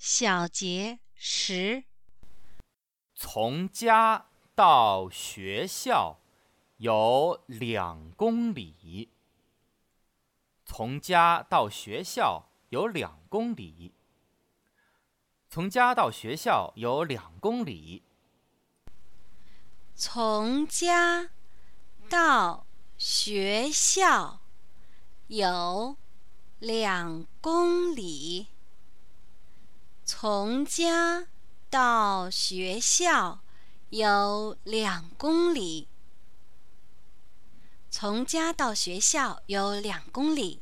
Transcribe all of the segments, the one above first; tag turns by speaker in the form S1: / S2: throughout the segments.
S1: 小节10。
S2: 从家到学校有2公里。从家到学校有2公里。从家到学校有2公里。
S1: 从家到学校有2公里。从家到学校有2公里。从家到学校有2公里。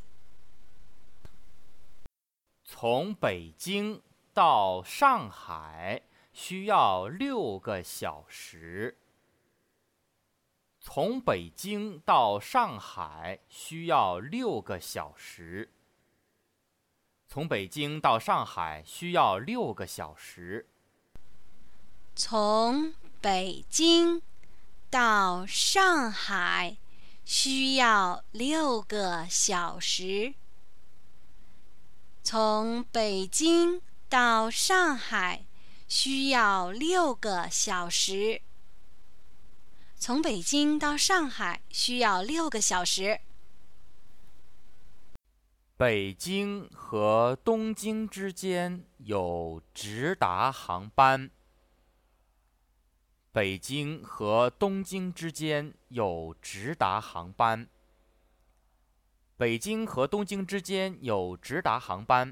S2: 从北京到上海需要6个小时。从北京到上海需要6个小时。从北京到上海需要6个小时。
S1: 从北京到上海需要6个小时。从北京到上海需要6个小时。从北京到上海需要6个小时。
S2: 北京和东京之间有直达航班。北京和东京之间有直达航班。北京和东京之间有直达航班。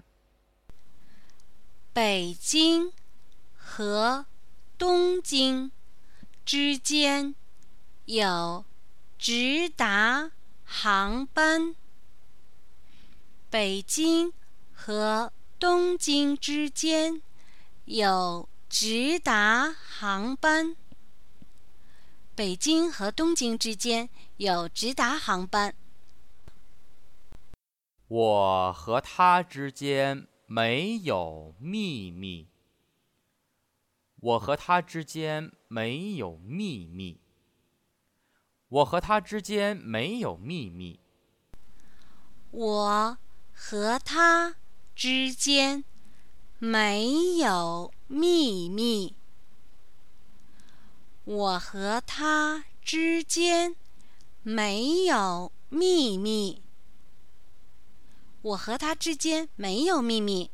S1: 北京和东京之间有直达航班。北京和东京之间有直达航班。北京和东京之间有直达航班。
S2: 我和他之间没有秘密。我和他之间没有秘密。我和他之间没有秘密。
S1: 我和他之间没有秘密。我和他之间没有秘密。我和他之间没有秘密。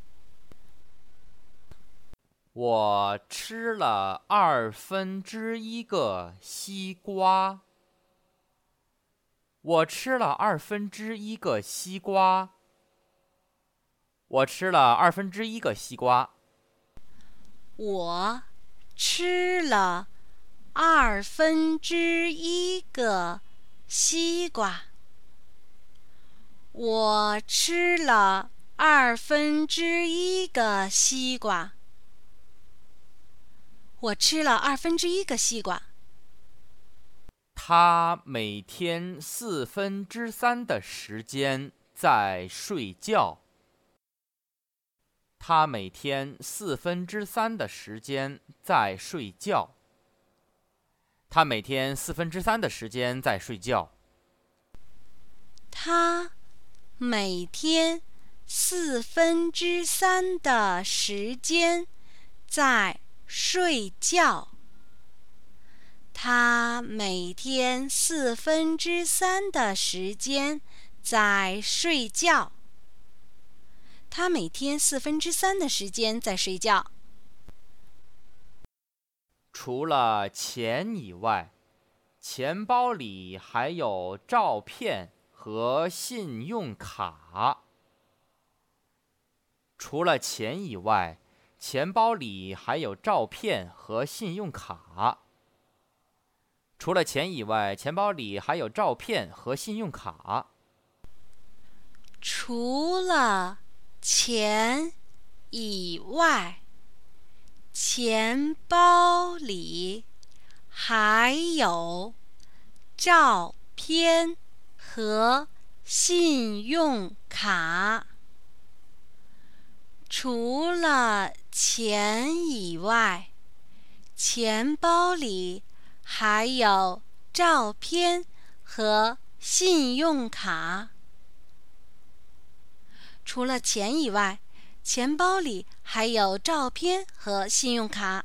S2: 我吃了1/2个西瓜。我吃了1/2个西瓜。我吃了1/2个西瓜。
S1: 我吃了1/2个西瓜。我吃了1/2个西瓜。我吃了1/2个西瓜。
S2: 他每天3/4的时间在睡觉。他每天3/4的时间在睡觉。他每天3/4的时间在睡觉。
S1: 他每天3/4的时间在睡觉。他每天3/4的时间在睡觉。他每天3/4的时间在睡觉。
S2: 除了钱以外，钱包里还有照片和信用卡。除了钱以外，钱包里还有照片和信用卡。除了钱以外，钱包里还有照片和信用卡。
S1: 除了钱以外，钱包里还有照片和信用卡。除了钱以外，钱包里还有照片和信用卡。除了钱以外， 钱包里还有照片和信用卡。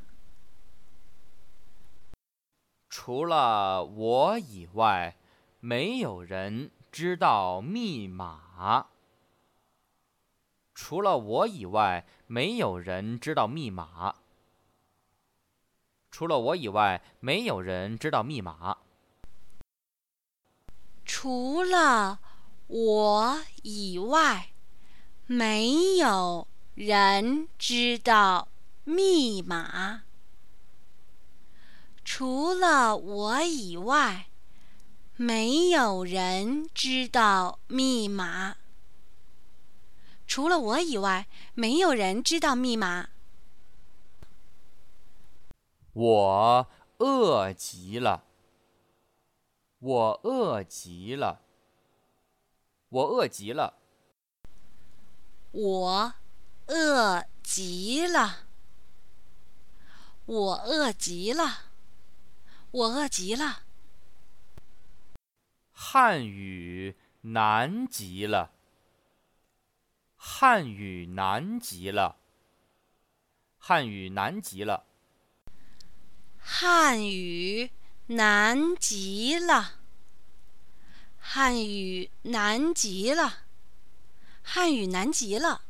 S2: 除了我以外，没有人知道密码。除了我以外，没有人知道密码。除了我以外，没有人知道密码。
S1: 除了我以外，没有人知道密码。除了我以外，没有人知道密码。除了我以外，没有人知道密码。
S2: 我饿极了。我饿极了。我饿极了。
S1: 我饿极了。我饿极了。我饿极了。
S2: 汉语难极了。汉语难极了。汉语难极了。
S1: 汉语难极了。汉语难极了。汉语难极了。